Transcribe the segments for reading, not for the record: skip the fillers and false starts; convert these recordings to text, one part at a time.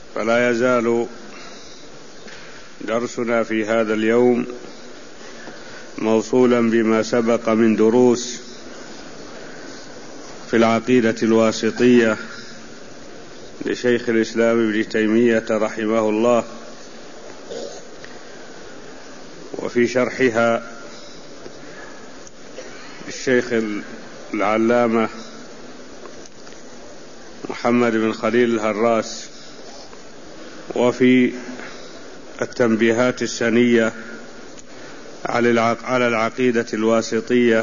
فلا يزال درسنا في هذا اليوم موصولا بما سبق من دروس في العقيدة الواسطية لشيخ الإسلام ابن تيمية رحمه الله، وفي شرحها الشيخ العلامة محمد بن خليل الهراس، وفي التنبيهات السنية على العقيدة الواسطية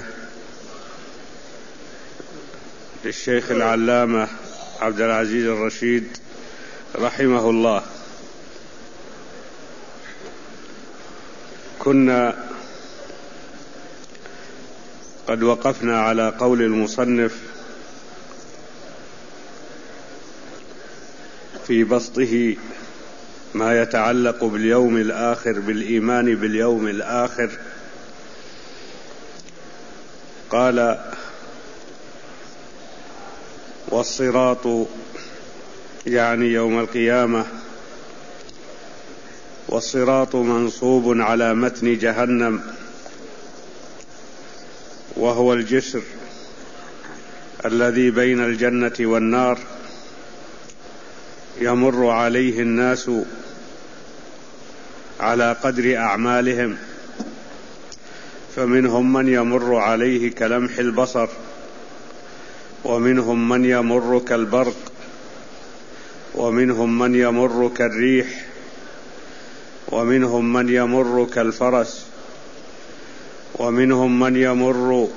للشيخ العلامة عبد العزيز الرشيد رحمه الله. كنا قد وقفنا على قول المصنف في بسطه ما يتعلق باليوم الآخر، بالإيمان باليوم الآخر. قال: والصراط يعني يوم القيامة، والصراط منصوب على متن جهنم، وهو الجسر الذي بين الجنة والنار، يمر عليه الناس على قدر أعمالهم، فمنهم من يمر عليه كلمح البصر، ومنهم من يمر كالبرق، ومنهم من يمر كالريح، ومنهم من يمر كالفرس، ومنهم من يمر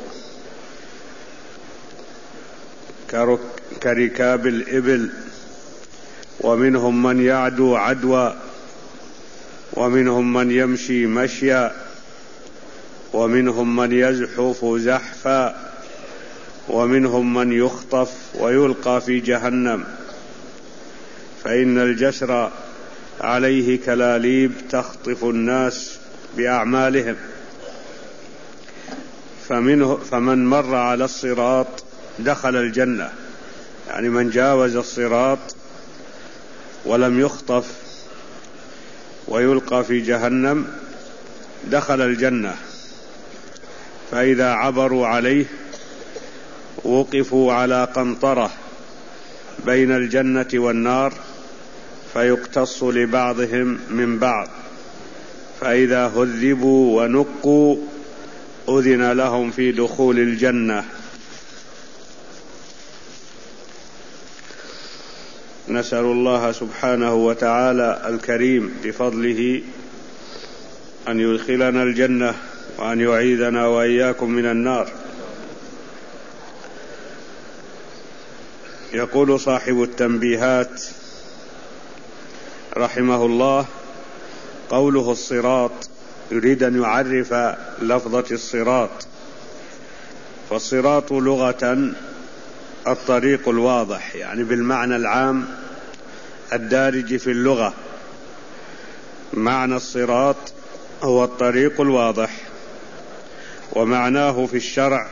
كركاب الإبل، ومنهم من يعدو عدوى، ومنهم من يمشي مشيا، ومنهم من يزحف زحفا، ومنهم من يخطف ويلقى في جهنم، فإن الجسر عليه كلاليب تخطف الناس بأعمالهم. فمن مر على الصراط دخل الجنة، يعني من جاوز الصراط ولم يخطف ويلقى في جهنم دخل الجنة. فإذا عبروا عليه وقفوا على قنطرة بين الجنة والنار، فيقتص لبعضهم من بعض، فإذا هذبوا ونقوا أذن لهم في دخول الجنة. نسأل الله سبحانه وتعالى الكريم بفضله أن يدخلنا الجنة، وأن يعيذنا وإياكم من النار. يقول صاحب التنبيهات رحمه الله: قوله الصراط يريد أن يعرف لفظة الصراط. فالصراط لغة الطريق الواضح، يعني بالمعنى العام الدارج في اللغة، معنى الصراط هو الطريق الواضح، ومعناه في الشرع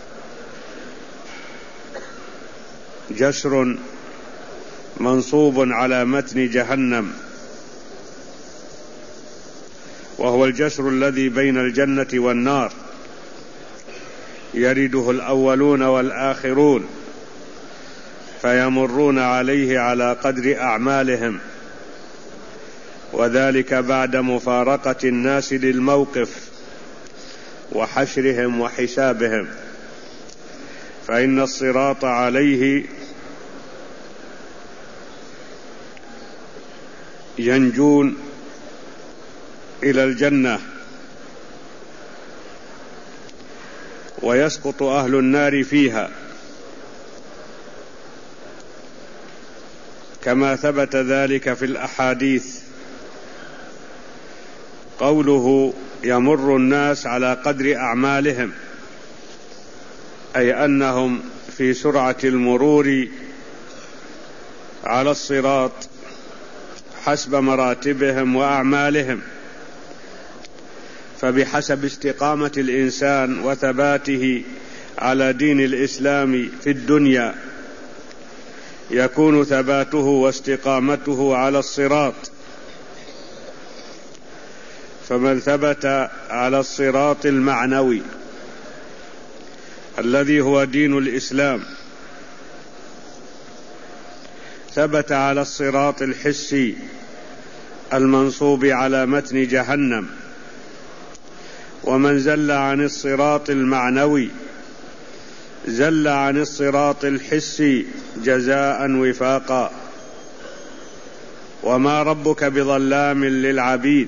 جسر منصوب على متن جهنم، وهو الجسر الذي بين الجنة والنار، يرده الأولون والآخرون، فيمرون عليه على قدر أعمالهم، وذلك بعد مفارقة الناس للموقف وحشرهم وحسابهم. فإن الصراط عليه ينجون إلى الجنة، ويسقط أهل النار فيها، كما ثبت ذلك في الأحاديث. قوله يمر الناس على قدر أعمالهم، أي أنهم في سرعة المرور على الصراط حسب مراتبهم وأعمالهم، فبحسب استقامة الإنسان وثباته على دين الإسلام في الدنيا يكون ثباته واستقامته على الصراط. فمن ثبت على الصراط المعنوي الذي هو دين الإسلام، ثبت على الصراط الحسي المنصوب على متن جهنم. ومن زل عن الصراط المعنوي زل عن الصراط الحسي جزاء وفاقا. وما ربك بظلام للعبيد.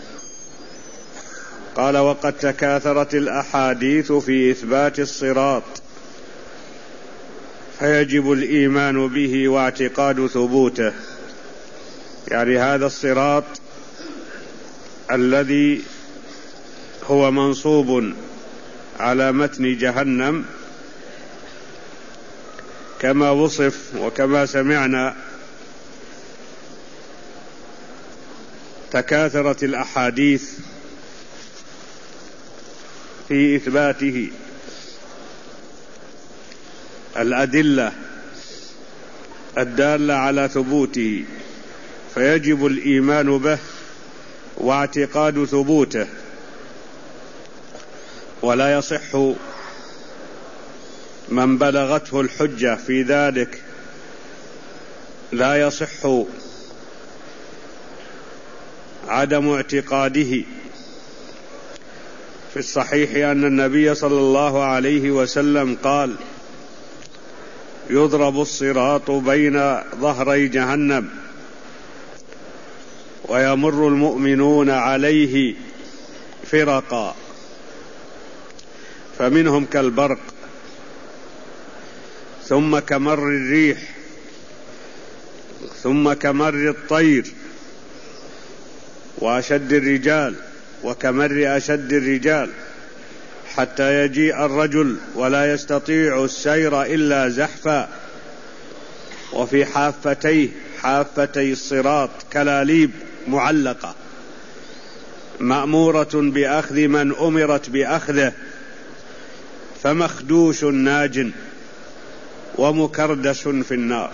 قال: وقد تكاثرت الأحاديث في إثبات الصراط، فيجب الإيمان به واعتقاد ثبوته. يعني هذا الصراط الذي هو منصوب على متن جهنم كما وصف وكما سمعنا، تكاثرت الأحاديث في إثباته، الأدلة الدالة على ثبوته، فيجب الإيمان به واعتقاد ثبوته. ولا يصح من بلغته الحجة في ذلك، لا يصح عدم اعتقاده. في الصحيح أن النبي صلى الله عليه وسلم قال: يضرب الصراط بين ظهري جهنم ويمر المؤمنون عليه فرقا، فمنهم كالبرق، ثم كمر الريح، ثم كمر الطير، وأشد الرجال وكمر أشد الرجال، حتى يجيء الرجل ولا يستطيع السير إلا زحفا، وفي حافتيه حافتي الصراط كلاليب معلقة مأمورة بأخذ من أمرت بأخذه، فمخدوش ناج ومكردس في النار.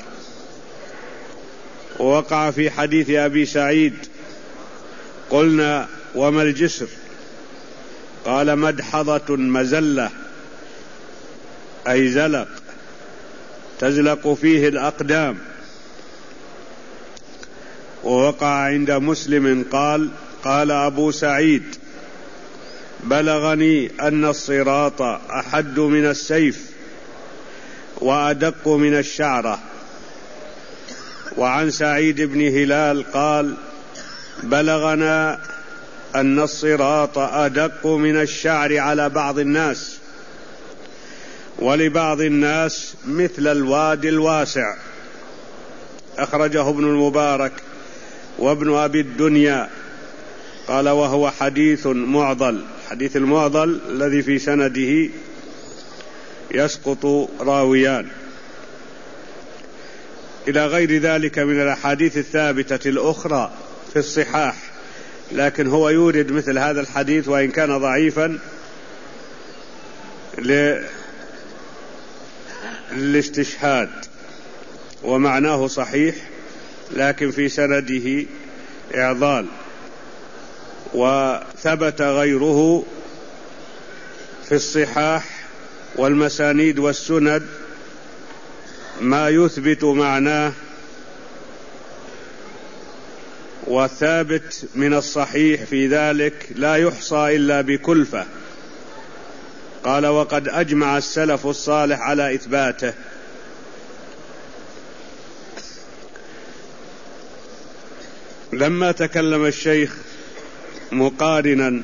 ووقع في حديث أبي سعيد: قلنا: وما الجسر؟ قال: مدحضة مزلة، أي زلق تزلق فيه الأقدام. ووقع عند مسلم قال أبو سعيد: بلغني أن الصراط أحد من السيف وأدق من الشعرة. وعن سعيد بن هلال قال: بلغنا أن الصراط أدق من الشعر على بعض الناس، ولبعض الناس مثل الوادي الواسع. أخرجه ابن المبارك وابن أبي الدنيا. قال: وهو حديث معضل. حديث المعضل الذي في سنده يسقط راويان، إلى غير ذلك من الأحاديث الثابتة الأخرى في الصحاح. لكن هو يورد مثل هذا الحديث وإن كان ضعيفا للاستشهاد، ومعناه صحيح لكن في سنده إعضال. وثبت غيره في الصحاح والمسانيد والسند ما يثبت معناه، والثابت من الصحيح في ذلك لا يحصى إلا بكلفة. قال: وقد أجمع السلف الصالح على إثباته. لما تكلم الشيخ مقارنا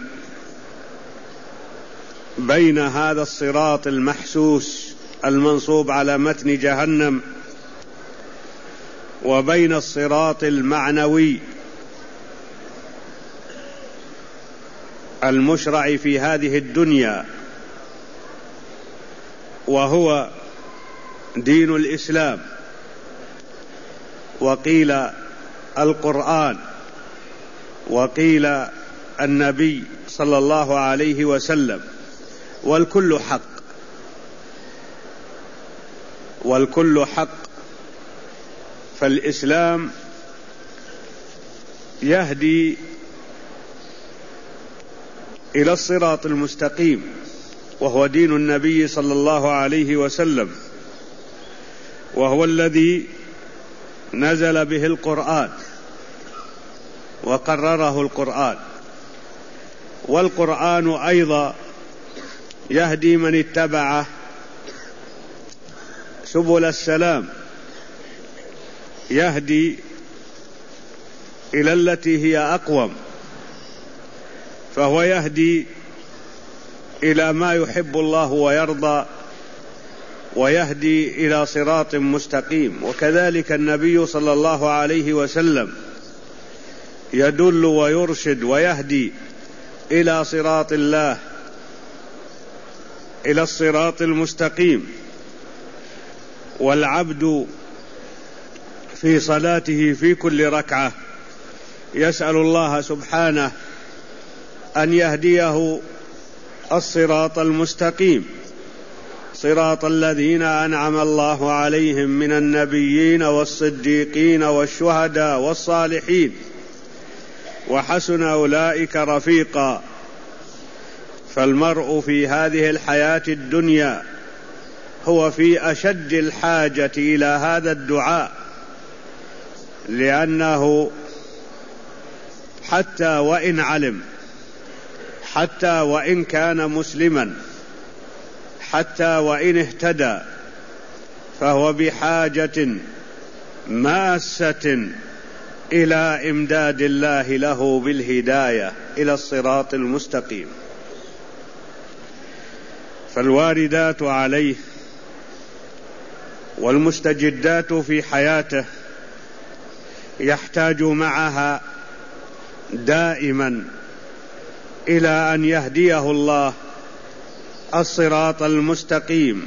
بين هذا الصراط المحسوس المنصوب على متن جهنم وبين الصراط المعنوي المشرع في هذه الدنيا وهو دين الإسلام، وقيل القرآن، وقيل النبي صلى الله عليه وسلم، والكل حق، والكل حق. فالإسلام يهدي إلى الصراط المستقيم، وهو دين النبي صلى الله عليه وسلم، وهو الذي نزل به القرآن وقرره القرآن. والقرآن أيضا يهدي من اتبعه سبل السلام، يهدي إلى التي هي أقوم، فهو يهدي إلى ما يحب الله ويرضى، ويهدي إلى صراط مستقيم. وكذلك النبي صلى الله عليه وسلم يدل ويرشد ويهدي إلى صراط الله، إلى الصراط المستقيم. والعبد في صلاته في كل ركعة يسأل الله سبحانه أن يهديه الصراط المستقيم، صراط الذين أنعم الله عليهم من النبيين والصديقين والشهداء والصالحين وحسن أولئك رفيقا. فالمرء في هذه الحياة الدنيا هو في أشد الحاجة إلى هذا الدعاء، لأنه حتى وإن علم، حتى وإن كان مسلما، حتى وإن اهتدى، فهو بحاجة ماسة إلى إمداد الله له بالهداية إلى الصراط المستقيم. فالواردات عليه والمستجدات في حياته يحتاج معها دائما إلى أن يهديه الله الصراط المستقيم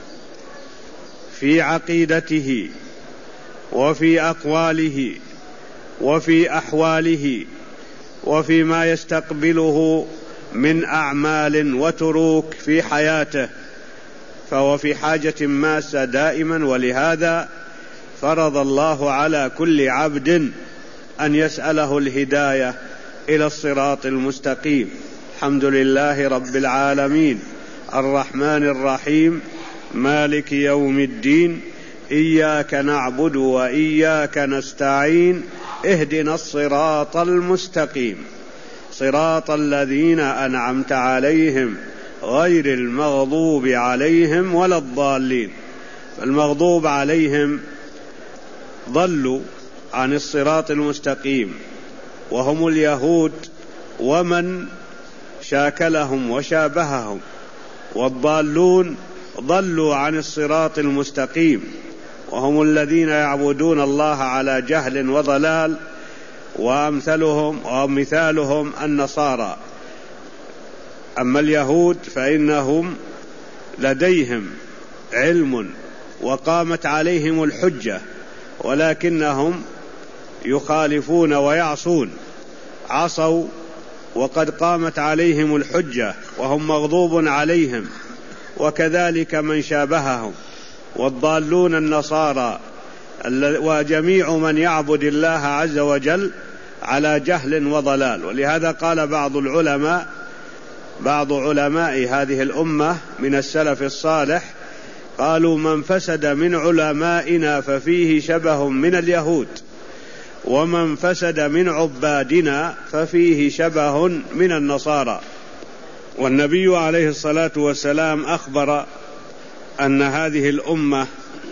في عقيدته وفي أقواله وفي أحواله وفيما يستقبله من أعمال وتروك في حياته، فهو في حاجة ماسة دائما. ولهذا فرض الله على كل عبد أن يسأله الهداية إلى الصراط المستقيم. الحمد لله رب العالمين، الرحمن الرحيم، مالك يوم الدين، إياك نعبد وإياك نستعين، اهدنا الصراط المستقيم، صراط الذين أنعمت عليهم غير المغضوب عليهم ولا الضالين. فالمغضوب عليهم ضلوا عن الصراط المستقيم، وهم اليهود ومن شاكلهم وشابههم، والضالون ضلوا عن الصراط المستقيم، وهم الذين يعبدون الله على جهل وضلال، ومثالهم النصارى. أما اليهود فإنهم لديهم علم وقامت عليهم الحجة، ولكنهم يخالفون ويعصون، عصوا وقد قامت عليهم الحجة وهم مغضوب عليهم، وكذلك من شابههم. والضالون النصارى، وجميع من يعبد الله عز وجل على جهل وضلال. ولهذا قال بعض علماء هذه الأمة من السلف الصالح، قالوا: من فسد من علمائنا ففيه شبه من اليهود، ومن فسد من عبادنا ففيه شبه من النصارى. والنبي عليه الصلاة والسلام أخبر أن هذه الأمة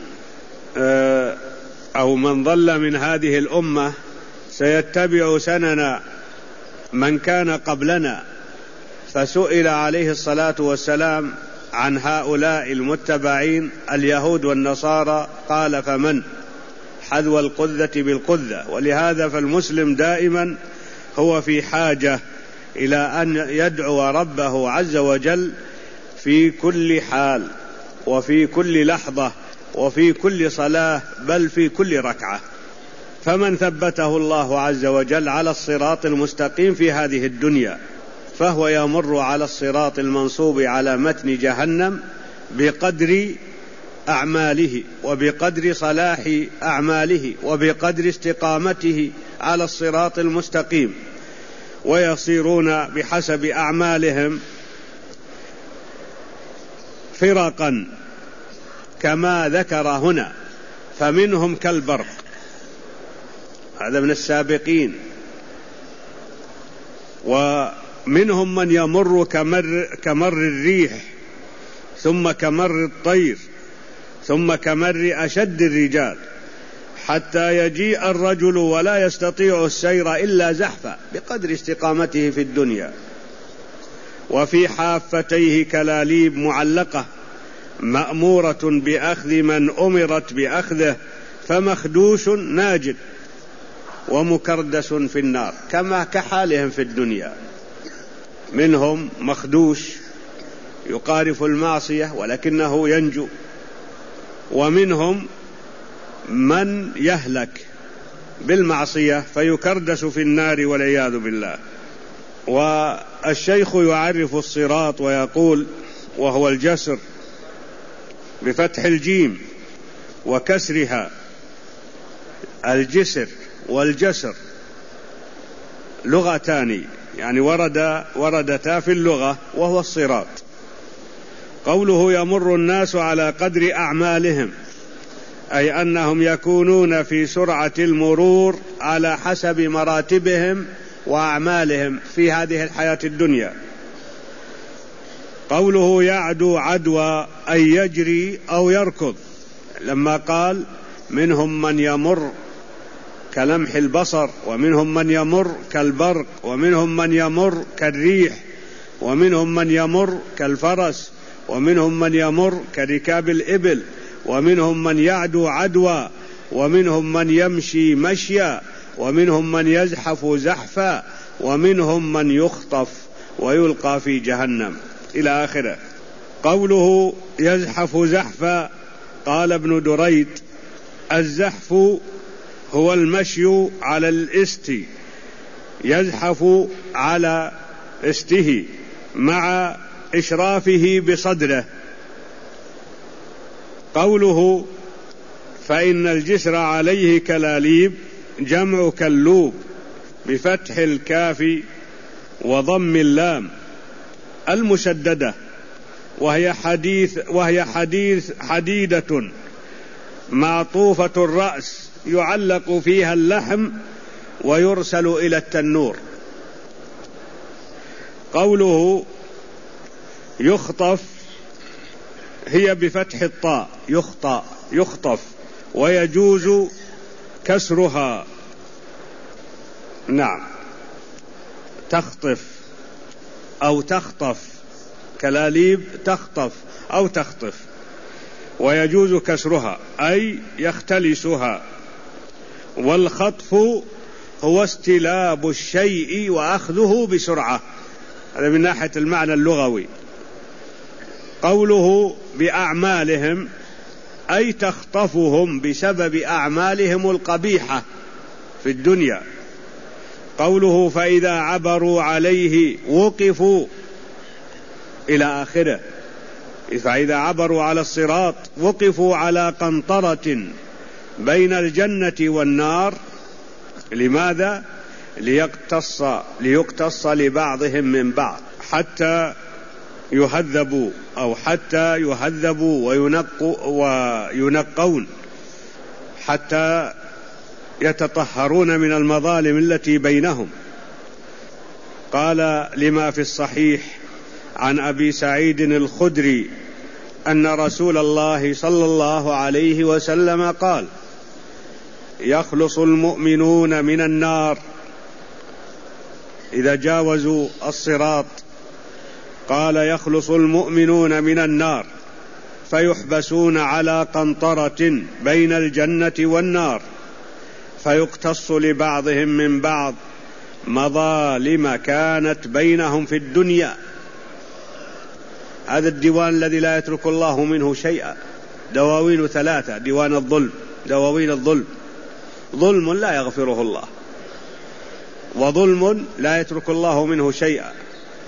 أو من ضل من هذه الأمة سيتبع سنن من كان قبلنا. فسئل عليه الصلاة والسلام عن هؤلاء المتبعين اليهود والنصارى، قال: فمن؟ حذو القذة بالقذة. ولهذا فالمسلم دائما هو في حاجة إلى أن يدعو ربه عز وجل في كل حال وفي كل لحظة وفي كل صلاة، بل في كل ركعة. فمن ثبته الله عز وجل على الصراط المستقيم في هذه الدنيا، فهو يمر على الصراط المنصوب على متن جهنم بقدر أعماله وبقدر صلاح أعماله وبقدر استقامته على الصراط المستقيم، ويصيرون بحسب أعمالهم فرقا كما ذكر هنا، فمنهم كالبرق، هذا من السابقين، ومنهم من يمر كمر الريح، ثم كمر الطير، ثم كمر أشد الرجال، حتى يجيء الرجل ولا يستطيع السير إلا زحفا بقدر استقامته في الدنيا. وفي حافتيه كلاليب معلقة مأمورة بأخذ من أمرت بأخذه، فمخدوش ناجد ومكردس في النار، كما كحالهم في الدنيا. منهم مخدوش يقارف المعصية ولكنه ينجو، ومنهم من يهلك بالمعصية فيكردس في النار والعياذ بالله. والشيخ يعرف الصراط ويقول: وهو الجسر بفتح الجيم وكسرها، الجسر والجسر لغتان، يعني وردتا في اللغة، وهو الصراط. قوله يمر الناس على قدر أعمالهم، أي أنهم يكونون في سرعة المرور على حسب مراتبهم وأعمالهم في هذه الحياة الدنيا. قوله يعدو عدوى، أي يجري أو يركض، لما قال منهم من يمر كلمح البصر، ومنهم من يمر كالبرق، ومنهم من يمر كالريح، ومنهم من يمر كالفرس، ومنهم من يمر كركاب الإبل، ومنهم من يعدو عدوى، ومنهم من يمشي مشيا، ومنهم من يزحف زحفا، ومنهم من يخطف ويلقى في جهنم، إلى آخره. قوله يزحف زحفا، قال ابن دريد: الزحف هو المشي على الاست، يزحف على استه مع إشرافه بصدره. قوله فإن الجسر عليه كلاليب، جمع كلوب بفتح الكاف وضم اللام المشددة، وهي حديدة معطوفة الرأس يعلق فيها اللحم ويرسل إلى التنور. قوله يخطف، هي بفتح الطاء، يخطف، ويجوز كسرها، نعم، تخطف أو تخطف، كلاليب تخطف أو تخطف، ويجوز كسرها أي يختلسها. والخطف هو استلاب الشيء وأخذه بسرعة، هذا من ناحية المعنى اللغوي. قوله بأعمالهم، أي تخطفهم بسبب أعمالهم القبيحة في الدنيا. قوله فإذا عبروا عليه وقفوا، إلى آخره. فإذا عبروا على الصراط وقفوا على قنطرة بين الجنة والنار. لماذا؟ ليقتص لبعضهم من بعض، حتى يهذبوا وينقون، حتى يتطهرون من المظالم التي بينهم. قال لما في الصحيح عن أبي سعيد الخدري أن رسول الله صلى الله عليه وسلم قال: يخلص المؤمنون من النار إذا جاوزوا الصراط. قال: يخلص المؤمنون من النار فيحبسون على قنطرة بين الجنة والنار، فيقتص لبعضهم من بعض مظالم كانت بينهم في الدنيا. هذا الديوان الذي لا يترك الله منه شيئا، دواوين 3: ديوان الظلم، دواوين الظلم، ظلم لا يغفره الله، وظلم لا يترك الله منه شيئا،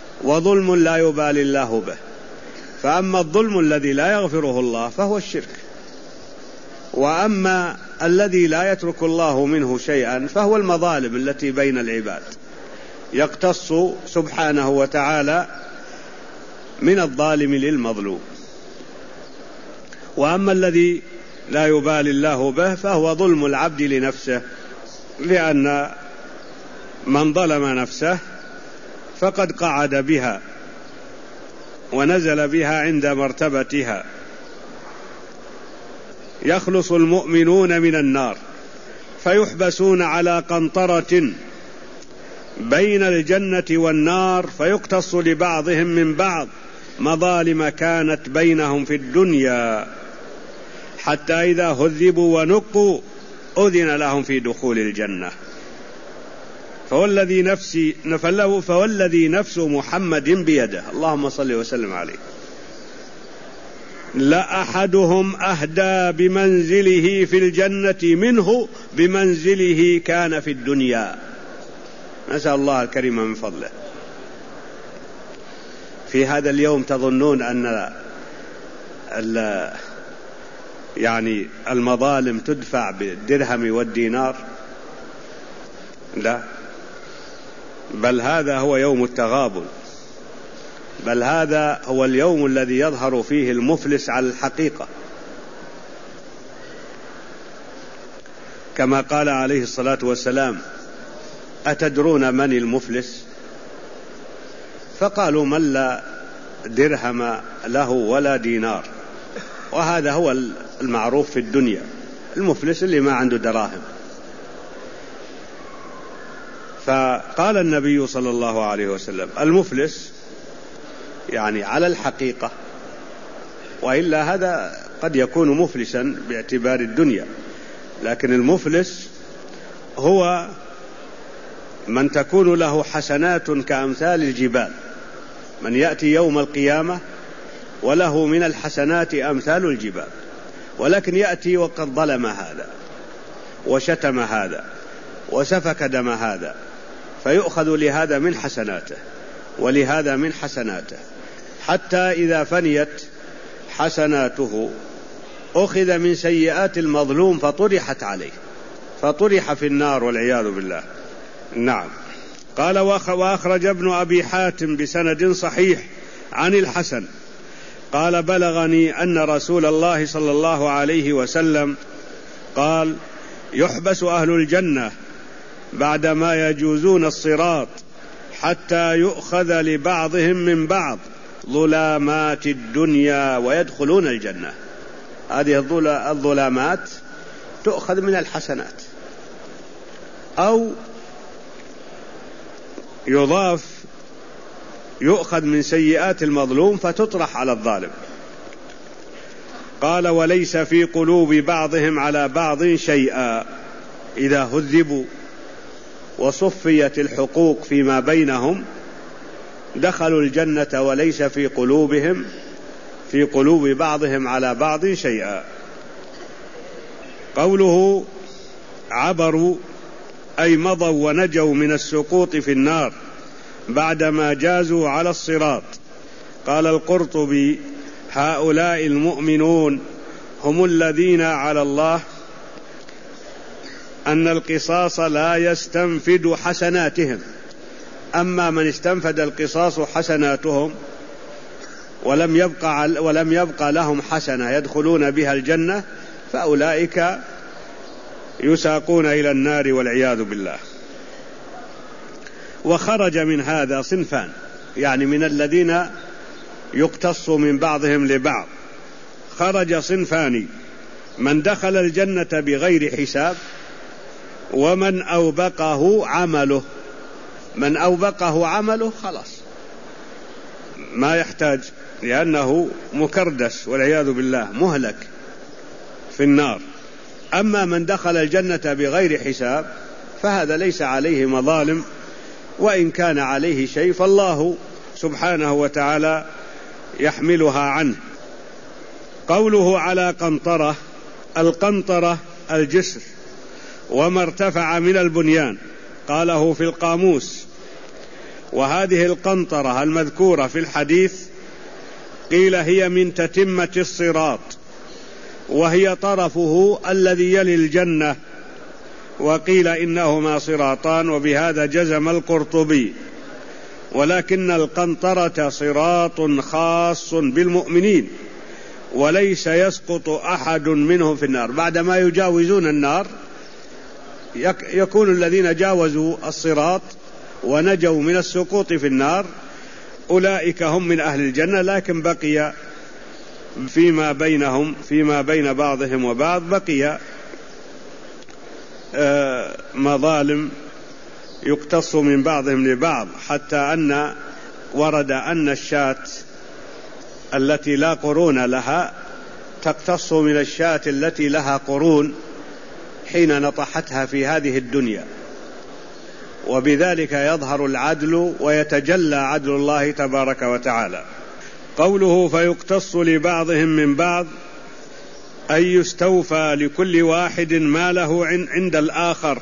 وظلم لا يبالي الله به. فأما الظلم الذي لا يغفره الله فهو الشرك، وأما الذي لا يترك الله منه شيئا فهو المظالم التي بين العباد، يقتص سبحانه وتعالى من الظالم للمظلوم. وأما الذي لا يبالي الله به فهو ظلم العبد لنفسه، لأن من ظلم نفسه فقد قعد بها ونزل بها عند مرتبتها. يخلص المؤمنون من النار فيحبسون على قنطرة بين الجنة والنار، فيقتص لبعضهم من بعض مظالم كانت بينهم في الدنيا، حتى إذا هذبوا ونقوا أذن لهم في دخول الجنة. فوالذي نفس محمد بيده، اللهم صل وسلم عليه، لأحدهم أهدى بمنزله في الجنة منه بمنزله كان في الدنيا. نسأل الله الكريم من فضله. في هذا اليوم تظنون أن يعني المظالم تدفع بالدرهم والدينار؟ لا، بل هذا هو يوم التغابن، بل هذا هو اليوم الذي يظهر فيه المفلس على الحقيقة، كما قال عليه الصلاة والسلام: أتدرون من المفلس؟ فقالوا: من لا درهم له ولا دينار. وهذا هو المعروف في الدنيا، المفلس اللي ما عنده دراهم. فقال النبي صلى الله عليه وسلم: المفلس يعني على الحقيقة، وإلا هذا قد يكون مفلسا باعتبار الدنيا، لكن المفلس هو من تكون له حسنات كأمثال الجبال، من يأتي يوم القيامة وله من الحسنات أمثال الجبال، ولكن يأتي وقد ظلم هذا وشتم هذا وسفك دم هذا، فيؤخذ لهذا من حسناته ولهذا من حسناته، حتى إذا فنيت حسناته أخذ من سيئات المظلوم فطرحت عليه، فطرح في النار والعياذ بالله. نعم. قال: وأخرج ابن أبي حاتم بسند صحيح عن الحسن قال: بلغني أن رسول الله صلى الله عليه وسلم قال: يحبس أهل الجنة بعدما يجوزون الصراط حتى يؤخذ لبعضهم من بعض ظلامات الدنيا ويدخلون الجنة. هذه الظلامات تؤخذ من الحسنات، أو يؤخذ من سيئات المظلوم فتطرح على الظالم. قال: وليس في قلوب بعضهم على بعض شيئا، إذا هذبوا وصفيت الحقوق فيما بينهم دخلوا الجنة وليس في قلوب بعضهم على بعض شيئا. قوله عبروا أي مضوا ونجوا من السقوط في النار بعدما جازوا على الصراط. قال القرطبي: هؤلاء المؤمنون هم الذين على الله أن القصاص لا يستنفد حسناتهم، أما من استنفد القصاص حسناتهم ولم يبقى لهم حسنة يدخلون بها الجنة فأولئك يساقون إلى النار والعياذ بالله. وخرج من هذا صنفان، يعني من الذين يقتص من بعضهم لبعض خرج صنفان: من دخل الجنة بغير حساب، ومن أوبقه عمله. من أوبقه عمله خلاص ما يحتاج، لأنه مكردس والعياذ بالله مهلك في النار. أما من دخل الجنة بغير حساب فهذا ليس عليه مظالم، وإن كان عليه شيء فالله سبحانه وتعالى يحملها عنه. قوله على قنطرة: القنطرة الجسر وما ارتفع من البنيان، قاله في القاموس. وهذه القنطرة المذكورة في الحديث قيل هي من تتمة الصراط، وهي طرفه الذي يلي الجنة، وقيل إنهما صراطان، وبهذا جزم القرطبي. ولكن القنطرة صراط خاص بالمؤمنين، وليس يسقط أحد منهم في النار. بعدما يجاوزون النار يكون الذين جاوزوا الصراط ونجوا من السقوط في النار أولئك هم من أهل الجنة، لكن بقي فيما بين بعضهم وبعض بقي مظالم يقتص من بعضهم لبعض، حتى أن ورد أن الشاة التي لا قرون لها تقتص من الشاة التي لها قرون حين نطحتها في هذه الدنيا، وبذلك يظهر العدل ويتجلى عدل الله تبارك وتعالى. قوله فيقتص لبعضهم من بعض أي يستوفى لكل واحد ما له عند الآخر.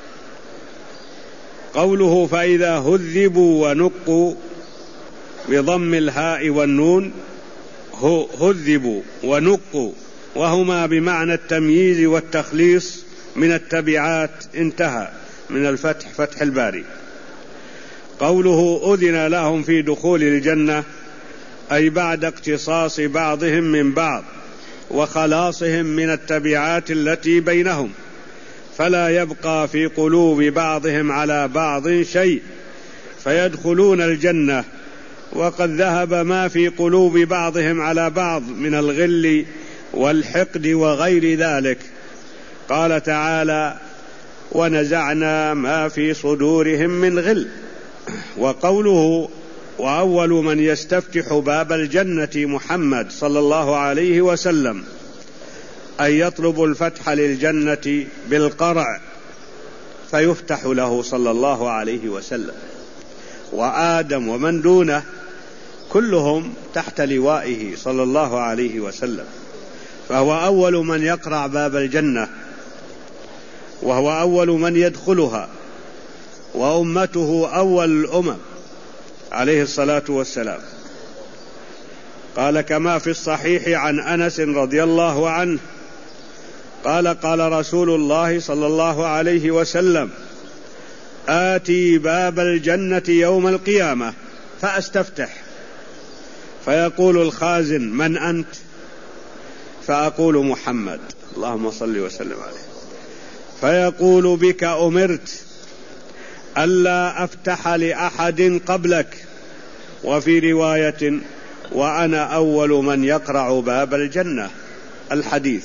قوله فإذا هذبوا ونقوا بضم الهاء والنون، هذبوا ونقوا، وهما بمعنى التمييز والتخليص من التبعات، انتهى من الفتح، فتح الباري. قوله أذن لهم في دخول الجنة أي بعد اقتصاص بعضهم من بعض وخلاصهم من التبعات التي بينهم، فلا يبقى في قلوب بعضهم على بعض شيء فيدخلون الجنة، وقد ذهب ما في قلوب بعضهم على بعض من الغل والحقد وغير ذلك. قال تعالى ونزعنا ما في صدورهم من غل. وقوله وأول من يستفتح باب الجنة محمد صلى الله عليه وسلم أي يطلب الفتح للجنة بالقرع فيفتح له صلى الله عليه وسلم، وآدم ومن دونه كلهم تحت لوائه صلى الله عليه وسلم، فهو أول من يقرع باب الجنة، وهو أول من يدخلها، وأمته أول الأمم عليه الصلاة والسلام. قال كما في الصحيح عن أنس رضي الله عنه قال قال رسول الله صلى الله عليه وسلم آتي باب الجنة يوم القيامة فأستفتح، فيقول الخازن من أنت؟ فأقول محمد، اللهم صل وسلم عليه، فيقول بك أمرت ألا أفتح لأحد قبلك، وفي رواية وأنا أول من يقرع باب الجنة. الحديث.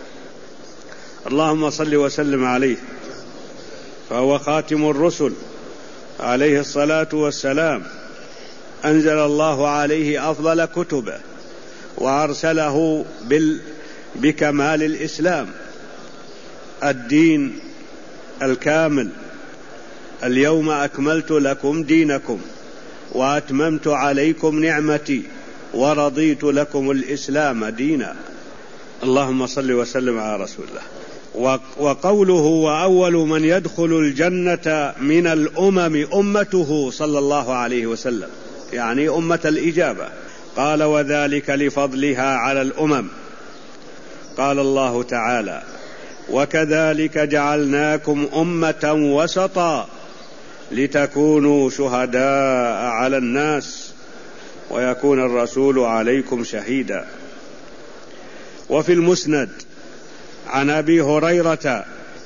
اللهم صل وسلم عليه، فهو خاتم الرسل عليه الصلاة والسلام، أنزل الله عليه أفضل كتبه وأرسله بكمال الإسلام، الدين الكامل. اليوم أكملت لكم دينكم وأتممت عليكم نعمتي ورضيت لكم الإسلام دينا. اللهم صل وسلم على رسول الله. وقوله وأول من يدخل الجنة من الأمم أمته صلى الله عليه وسلم، يعني أمة الإجابة. قال وذلك لفضلها على الأمم. قال الله تعالى وكذلك جعلناكم أمة وسطا لتكونوا شهداء على الناس ويكون الرسول عليكم شهيدا. وفي المسند عن أبي هريرة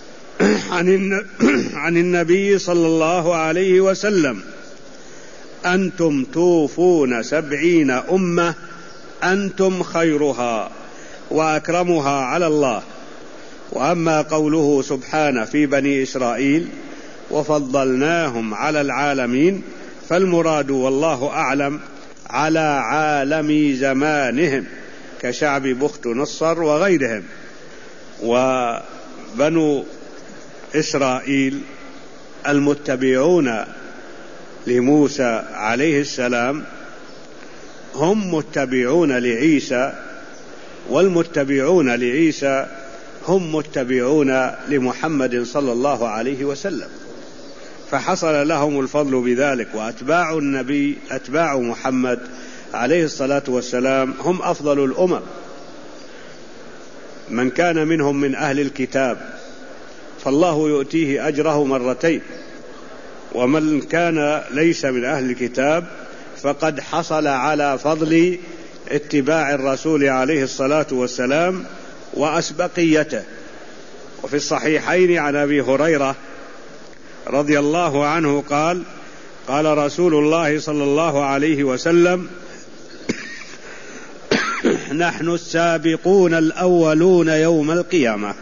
عن النبي صلى الله عليه وسلم أنتم توفون 70 أمة أنتم خيرها وأكرمها على الله. وأما قوله سبحانه في بني إسرائيل وفضلناهم على العالمين، فالمراد والله أعلم على عالم زمانهم كشعب بخت نصر وغيرهم. وبنو إسرائيل المتبعون لموسى عليه السلام هم متبعون لعيسى، والمتبعون لعيسى هم متبعون لمحمد صلى الله عليه وسلم، فحصل لهم الفضل بذلك. وأتباع النبي أتباع محمد عليه الصلاة والسلام هم أفضل الأمم. من كان منهم من أهل الكتاب فالله يؤتيه أجره مرتين، ومن كان ليس من أهل الكتاب فقد حصل على فضل اتباع الرسول عليه الصلاة والسلام وأسبقيته. وفي الصحيحين عن أبي هريرة رضي الله عنه قال: قال رسول الله صلى الله عليه وسلم: نحن السابقون الأولون يوم القيامة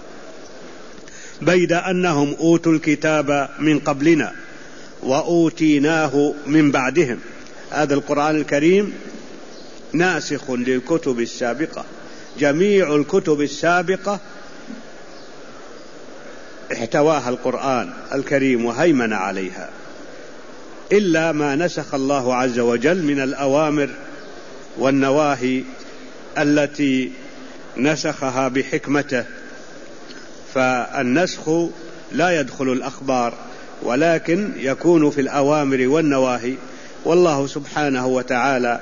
بيد أنهم أوتوا الكتاب من قبلنا وأوتيناه من بعدهم. هذا القرآن الكريم ناسخ للكتب السابقة، جميع الكتب السابقة احتواها القرآن الكريم وهيمن عليها، إلا ما نسخ الله عز وجل من الأوامر والنواهي التي نسخها بحكمته، فالنسخ لا يدخل الأخبار ولكن يكون في الأوامر والنواهي، والله سبحانه وتعالى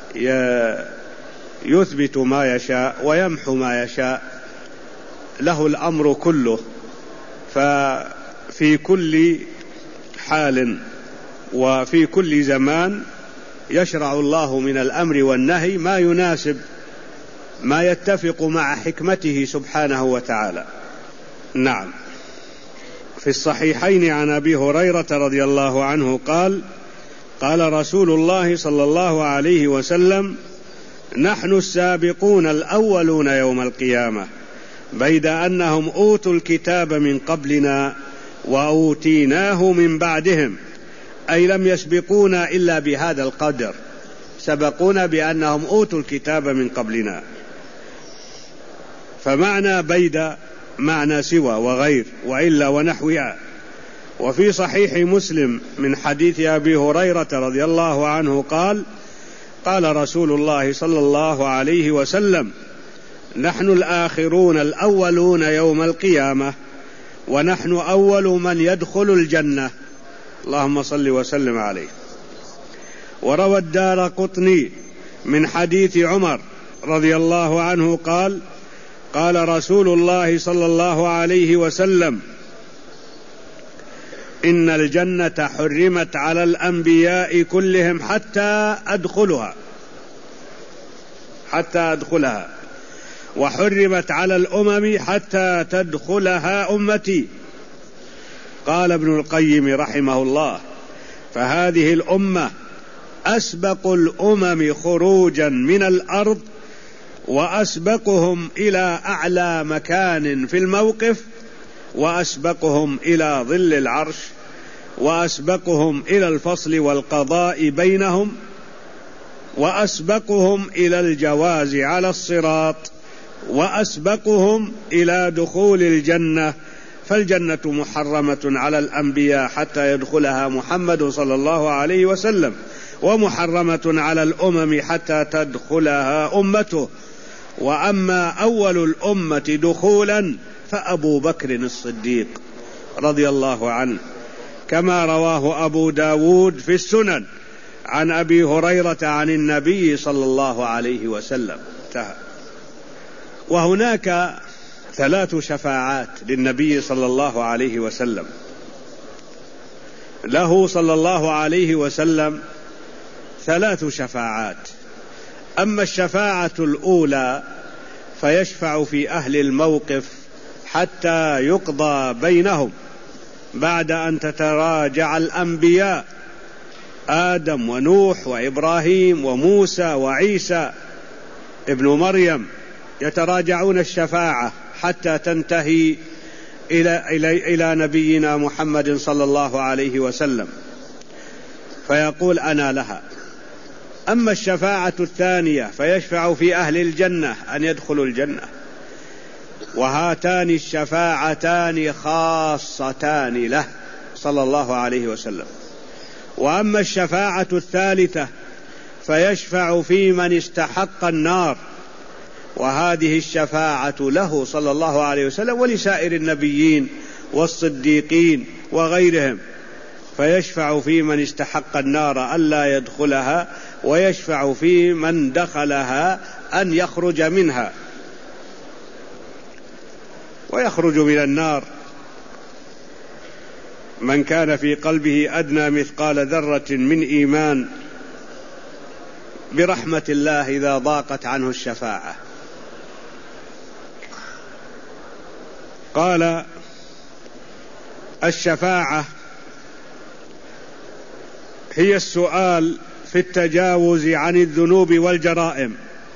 يثبت ما يشاء ويمحو ما يشاء، له الأمر كله. ففي كل حال وفي كل زمان يشرع الله من الأمر والنهي ما يناسب ما يتفق مع حكمته سبحانه وتعالى. نعم. في الصحيحين عن أبي هريرة رضي الله عنه قال: قال رسول الله صلى الله عليه وسلم: نحن السابقون الأولون يوم القيامة بيد أنهم أوتوا الكتاب من قبلنا وأوتيناه من بعدهم، أي لم يسبقونا إلا بهذا القدر، سبقونا بأنهم أوتوا الكتاب من قبلنا. فمعنى بيد معنى سوى وغير وإلا ونحوها. وفي صحيح مسلم من حديث أبي هريرة رضي الله عنه قال: قال رسول الله صلى الله عليه وسلم: نحن الآخرون الأولون يوم القيامة ونحن أول من يدخل الجنة. اللهم صل وسلم عليه. وروى الدارقطني من حديث عمر رضي الله عنه قال: قال رسول الله صلى الله عليه وسلم: إن الجنة حرمت على الأنبياء كلهم حتى أدخلها، وحرمت على الأمم حتى تدخلها أمتي. قال ابن القيم رحمه الله: فهذه الأمة أسبق الأمم خروجا من الأرض، وأسبقهم إلى أعلى مكان في الموقف، وأسبقهم إلى ظل العرش، وأسبقهم إلى الفصل والقضاء بينهم، وأسبقهم إلى الجواز على الصراط، وأسبقهم إلى دخول الجنة. فالجنة محرمة على الأنبياء حتى يدخلها محمد صلى الله عليه وسلم، ومحرمة على الأمم حتى تدخلها أمته. وأما أول الأمة دخولا فأبو بكر الصديق رضي الله عنه، كما رواه أبو داود في السنن عن أبي هريرة عن النبي صلى الله عليه وسلم. وهناك 3 شفاعات للنبي صلى الله عليه وسلم، له صلى الله عليه وسلم 3 شفاعات. أما الشفاعة الأولى فيشفع في أهل الموقف حتى يقضى بينهم بعد أن تتراجع الأنبياء آدم ونوح وإبراهيم وموسى وعيسى ابن مريم، يتراجعون الشفاعة حتى تنتهي إلى نبينا محمد صلى الله عليه وسلم، فيقول: أنا لها. أما الشفاعة الثانية فيشفع في أهل الجنة أن يدخلوا الجنة، وهاتان الشفاعتان خاصتان له صلى الله عليه وسلم. وأما الشفاعة الثالثة فيشفع في من استحق النار، وهذه الشفاعة له صلى الله عليه وسلم ولسائر النبيين والصديقين وغيرهم، فيشفع في من استحق النار ألا يدخلها، ويشفع في من دخلها أن يخرج منها. ويخرج من النار من كان في قلبه أدنى مثقال ذرة من إيمان برحمة الله إذا ضاقت عنه الشفاعة. قال: الشفاعة هي السؤال في التجاوز عن الذنوب والجرائم،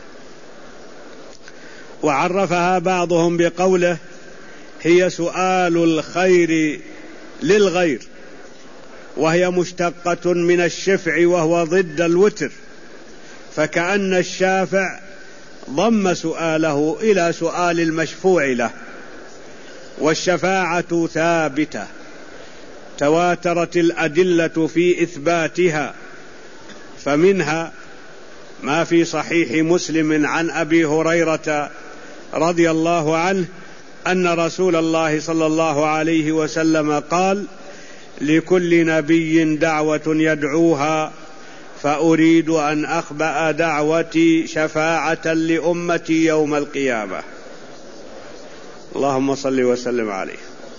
وعرفها بعضهم بقوله: هي سؤال الخير للغير، وهي مشتقة من الشفع وهو ضد الوتر، فكأن الشافع ضم سؤاله إلى سؤال المشفوع له. والشفاعة ثابتة تواترت الأدلة في إثباتها، فمنها ما في صحيح مسلم عن أبي هريرة رضي الله عنه أن رسول الله صلى الله عليه وسلم قال: لكل نبي دعوة يدعوها، فأريد أن أخبأ دعوتي شفاعة لأمتي يوم القيامة. اللهم صل وسلم عليه.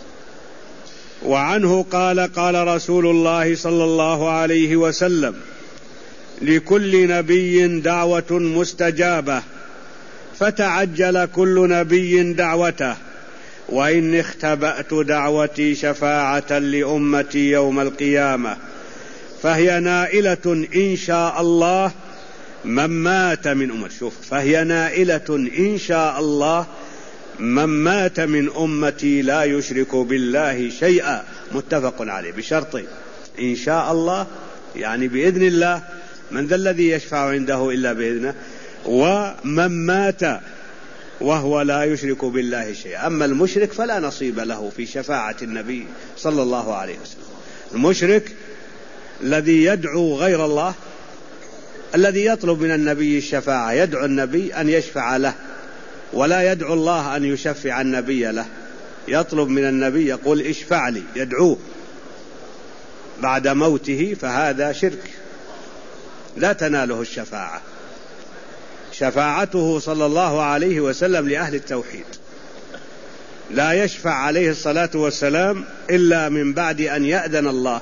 وعنه قال: قال رسول الله صلى الله عليه وسلم: لكل نبي دعوة مستجابة، فتعجل كل نبي دعوته، وإن اختبأت دعوتي شفاعة لأمتي يوم القيامة، فهي نائلة إن شاء الله من مات من أمتي. شوف، فهي نائلة إن شاء الله من مات من أمتي لا يشرك بالله شيئا، متفق عليه، بشرط إن شاء الله يعني بإذن الله، من ذا الذي يشفع عنده إلا بإذنه، ومن مات وهو لا يشرك بالله شيئا. أما المشرك فلا نصيب له في شفاعة النبي صلى الله عليه وسلم. المشرك الذي يدعو غير الله، الذي يطلب من النبي الشفاعة، يدعو النبي أن يشفع له، ولا يدعو الله أن يشفع النبي له، يطلب من النبي، يقول اشفع لي، يدعوه بعد موته، فهذا شرك لا تناله الشفاعة. شفاعته صلى الله عليه وسلم لأهل التوحيد، لا يشفع عليه الصلاة والسلام إلا من بعد أن يأذن الله،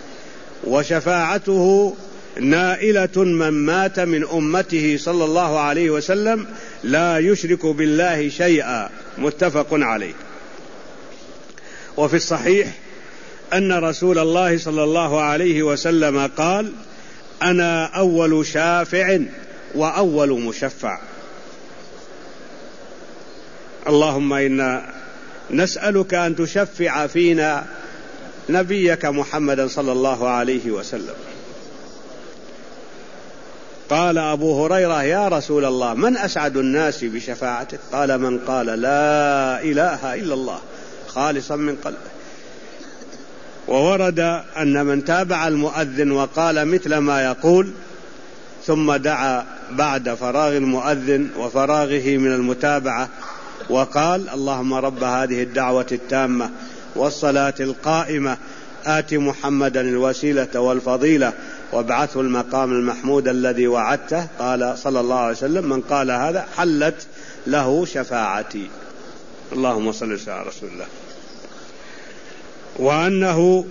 وشفاعته نائلة من مات من أمته صلى الله عليه وسلم لا يشرك بالله شيئا، متفق عليه. وفي الصحيح أن رسول الله صلى الله عليه وسلم قال: أنا أول شافع وأول مشفع. اللهم إنا نسألك أن تشفع فينا نبيك محمدا صلى الله عليه وسلم. قال أبو هريرة: يا رسول الله، من أسعد الناس بشفاعتك؟ قال: من قال لا إله إلا الله خالصا من قلبه. وورد أن من تابع المؤذن وقال مثل ما يقول، ثم دعا بعد فراغ المؤذن وفراغه من المتابعة وقال: اللهم رب هذه الدعوة التامة والصلاة القائمة، آت محمدا الوسيلة والفضيلة وابعثه المقام المحمود الذي وعدته. قال صلى الله عليه وسلم: من قال هذا حلت له شفاعتي. اللهم صل على رسول الله. وأنه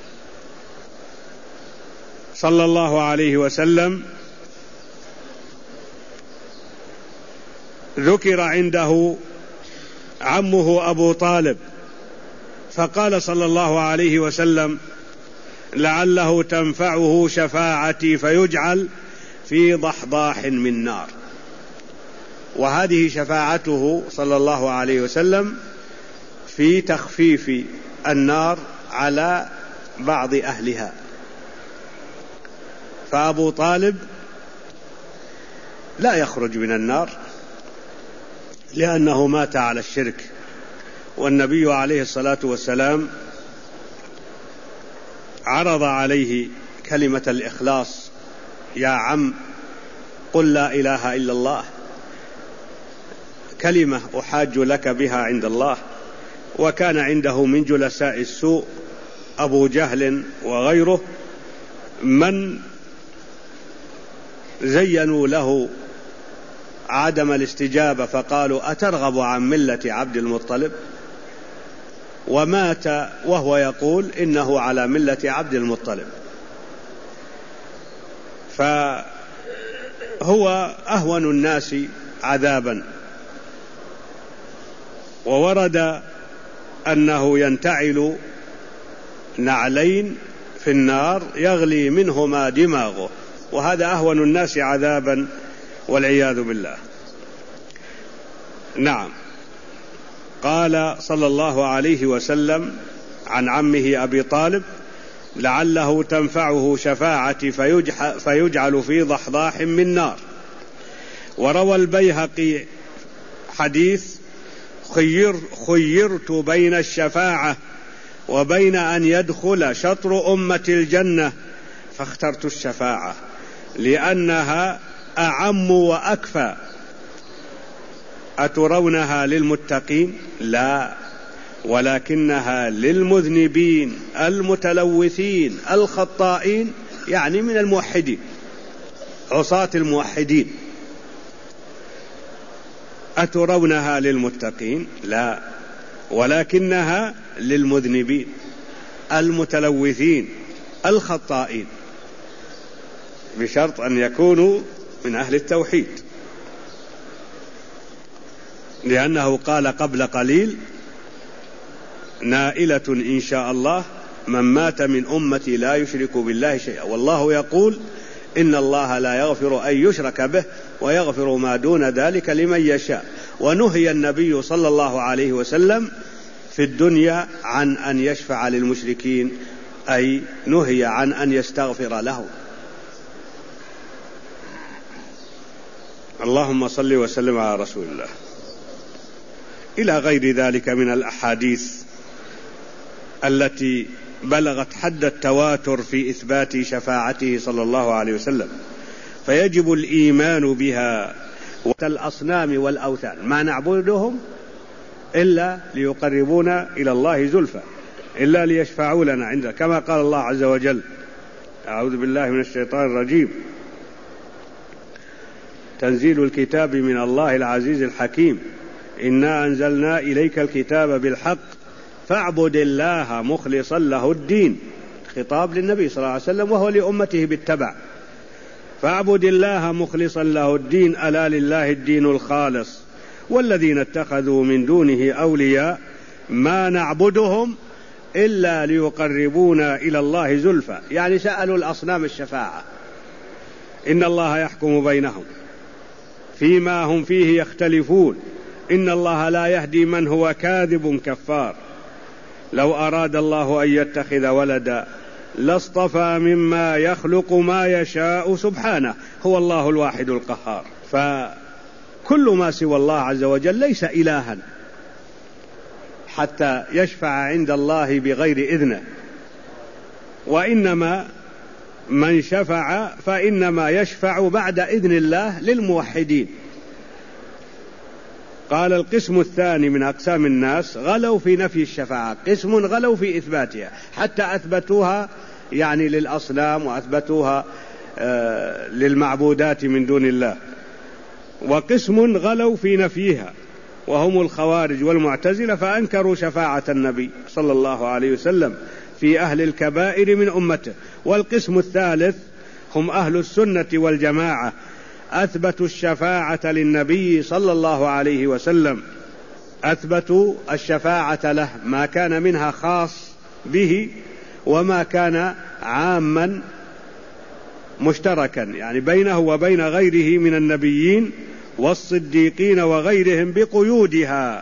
صلى الله عليه وسلم ذكر عنده عمه أبو طالب، فقال صلى الله عليه وسلم: لعله تنفعه شفاعتي فيجعل في ضحضاح من نار. وهذه شفاعته صلى الله عليه وسلم في تخفيف النار على بعض أهلها. فأبو طالب لا يخرج من النار لأنه مات على الشرك، والنبي عليه الصلاة والسلام عرض عليه كلمة الإخلاص: يا عم قل لا إله إلا الله، كلمة أحاج لك بها عند الله. وكان عنده من جلساء السوء أبو جهل وغيره من زينوا له عدم الاستجابة، فقالوا: أترغب عن ملة عبد المطلب؟ ومات وهو يقول إنه على ملة عبد المطلب، فهو أهون الناس عذابا. وورد أنه ينتعل نعلين في النار يغلي منهما دماغه، وهذا أهون الناس عذابا والعياذ بالله. نعم. قال صلى الله عليه وسلم عن عمه أبي طالب: لعله تنفعه شفاعتي فيجعل في ضحضاح من نار. وروى البيهقي حديث: خيرت بين الشفاعة وبين أن يدخل شطر أمة الجنة فاخترت الشفاعة لأنها أعم وأكفى. أترونها للمتقين؟ لا، ولكنها للمذنبين المتلوثين الخطائين، يعني من الموحدين، عصاة الموحدين. أترونها للمتقين؟ لا، ولكنها للمذنبين المتلوثين الخطائين، بشرط أن يكونوا من أهل التوحيد، لأنه قال قبل قليل: نائلة إن شاء الله من مات من أمتي لا يشرك بالله شيئا. والله يقول: إن الله لا يغفر أن يشرك به ويغفر ما دون ذلك لمن يشاء. ونهي النبي صلى الله عليه وسلم في الدنيا عن أن يشفع للمشركين، أي نهي عن أن يستغفر له. اللهم صل وسلم على رسول الله. إلى غير ذلك من الأحاديث التي بلغت حد التواتر في إثبات شفاعته صلى الله عليه وسلم، فيجب الإيمان بها. والأصنام والأوثان ما نعبدهم إلا ليقربونا إلى الله زلفى، إلا ليشفعوا لنا عنده، كما قال الله عز وجل: أعوذ بالله من الشيطان الرجيم، تنزيل الكتاب من الله العزيز الحكيم، إنا أنزلنا إليك الكتاب بالحق فاعبد الله مخلصا له الدين. خطاب للنبي صلى الله عليه وسلم وهو لأمته بالتبع. فاعبد الله مخلصا له الدين، ألا لله الدين الخالص، والذين اتخذوا من دونه أولياء ما نعبدهم إلا ليقربونا إلى الله زلفى، يعني سألوا الأصنام الشفاعة. إن الله يحكم بينهم فيما هم فيه يختلفون، إن الله لا يهدي من هو كاذب كفار. لو أراد الله أن يتخذ ولدا لاصطفى مما يخلق ما يشاء سبحانه، هو الله الواحد القهار. فكل ما سوى الله عز وجل ليس إلها حتى يشفع عند الله بغير إذنه، وإنما من شفع فإنما يشفع بعد إذن الله للموحدين. قال: القسم الثاني من أقسام الناس غلوا في نفي الشفاعة، قسم غلوا في إثباتها حتى أثبتوها يعني للأصنام وأثبتوها للمعبودات من دون الله، وقسم غلوا في نفيها وهم الخوارج والمعتزلة، فأنكروا شفاعة النبي صلى الله عليه وسلم في أهل الكبائر من أمته. والقسم الثالث هم أهل السنة والجماعة، أثبتوا الشفاعة للنبي صلى الله عليه وسلم، أثبتوا الشفاعة له، ما كان منها خاص به وما كان عاما مشتركا، يعني بينه وبين غيره من النبيين والصديقين وغيرهم بقيودها.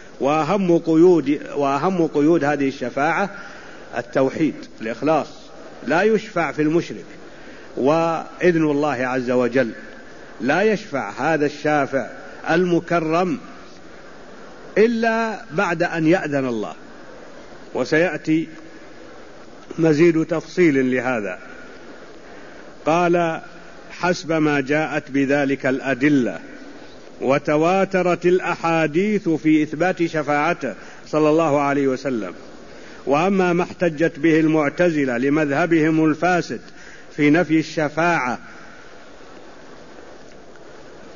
وأهم قيود هذه الشفاعة التوحيد، الإخلاص، لا يشفع في المشرك، وإذن الله عز وجل. لا يشفع هذا الشافع المكرم إلا بعد أن يأذن الله، وسيأتي مزيد تفصيل لهذا. قال: حسب ما جاءت بذلك الأدلة وتواترت الأحاديث في إثبات شفاعته صلى الله عليه وسلم. وأما ما احتجت به المعتزلة لمذهبهم الفاسد في نفي الشفاعة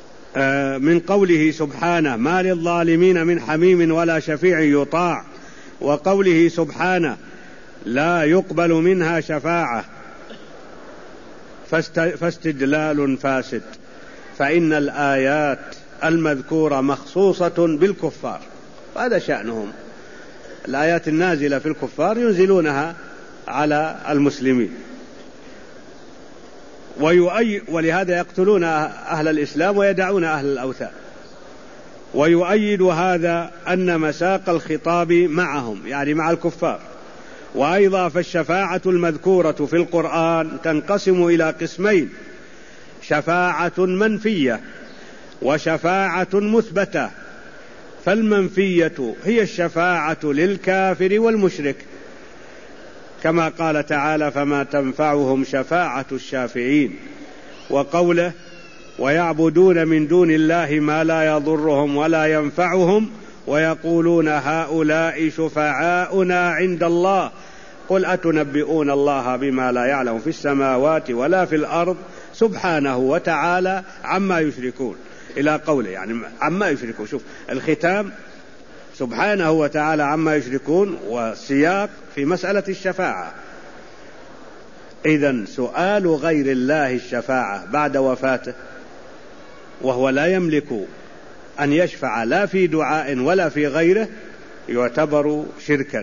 من قوله سبحانه: ما للظالمين من حميم ولا شفيع يطاع، وقوله سبحانه لا يقبل منها شفاعة فاستدلال فاسد، فإن الآيات المذكورة مخصوصة بالكفار، وهذا شأنهم، الآيات النازلة في الكفار ينزلونها على المسلمين، ولهذا يقتلون أهل الإسلام ويدعون أهل الأوثان. ويؤيد هذا أن مساق الخطاب معهم، يعني مع الكفار. وأيضا فالشفاعة المذكورة في القرآن تنقسم إلى قسمين: شفاعة منفية وشفاعة مثبتة. فالمنفية هي الشفاعة للكافر والمشرك، كما قال تعالى فما تنفعهم شفاعة الشافعين. وقوله ويعبدون من دون الله ما لا يضرهم ولا ينفعهم ويقولون هؤلاء شفعاؤنا عند الله قل أتنبئون الله بما لا يعلم في السماوات ولا في الأرض سبحانه وتعالى عما يشركون، إلى قوله يعني عما يشركون. شوف الختام سبحانه وتعالى عما يشركون، والسياق في مسألة الشفاعة. إذن سؤال غير الله الشفاعة بعد وفاته وهو لا يملك أن يشفع لا في دعاء ولا في غيره يعتبر شركا.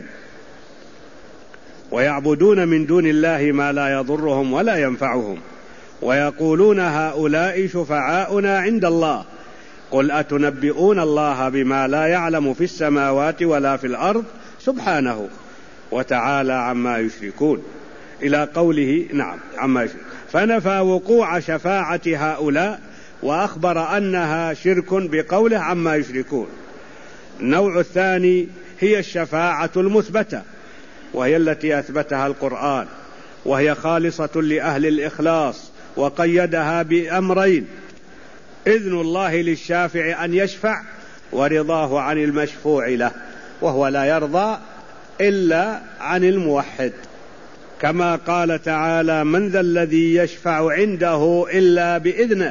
ويعبدون من دون الله ما لا يضرهم ولا ينفعهم ويقولون هؤلاء شفعاؤنا عند الله قل أتنبئون الله بما لا يعلم في السماوات ولا في الأرض سبحانه وتعالى عما يشركون، إلى قوله نعم عما يشركون. فنفى وقوع شفاعة هؤلاء وأخبر أنها شرك بقوله عما يشركون. النوع الثاني هي الشفاعة المثبتة، وهي التي أثبتها القرآن، وهي خالصة لأهل الإخلاص، وقيدها بأمرين: إذن الله للشافع أن يشفع، ورضاه عن المشفوع له، وهو لا يرضى إلا عن الموحد، كما قال تعالى من ذا الذي يشفع عنده إلا بإذنه،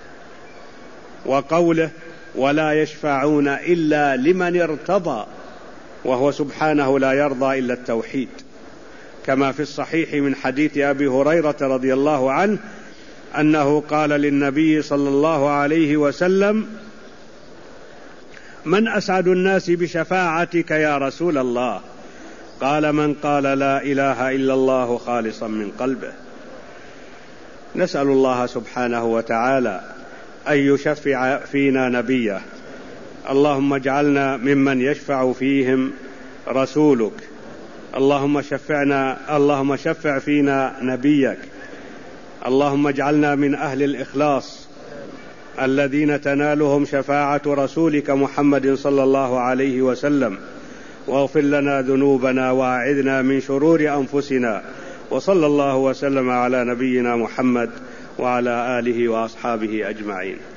وقوله ولا يشفعون إلا لمن ارتضى، وهو سبحانه لا يرضى إلا التوحيد، كما في الصحيح من حديث أبي هريرة رضي الله عنه أنه قال للنبي صلى الله عليه وسلم من أسعد الناس بشفاعتك يا رسول الله؟ قال من قال لا إله إلا الله خالصا من قلبه. نسأل الله سبحانه وتعالى أن يشفع فينا نبيه، اللهم اجعلنا ممن يشفع فيهم رسولك، اللهم شفع فينا نبيك، اللهم اجعلنا من أهل الإخلاص الذين تنالهم شفاعة رسولك محمد صلى الله عليه وسلم، واغفر لنا ذنوبنا وأعذنا من شرور أنفسنا، وصلى الله وسلم على نبينا محمد وعلى آله وأصحابه أجمعين.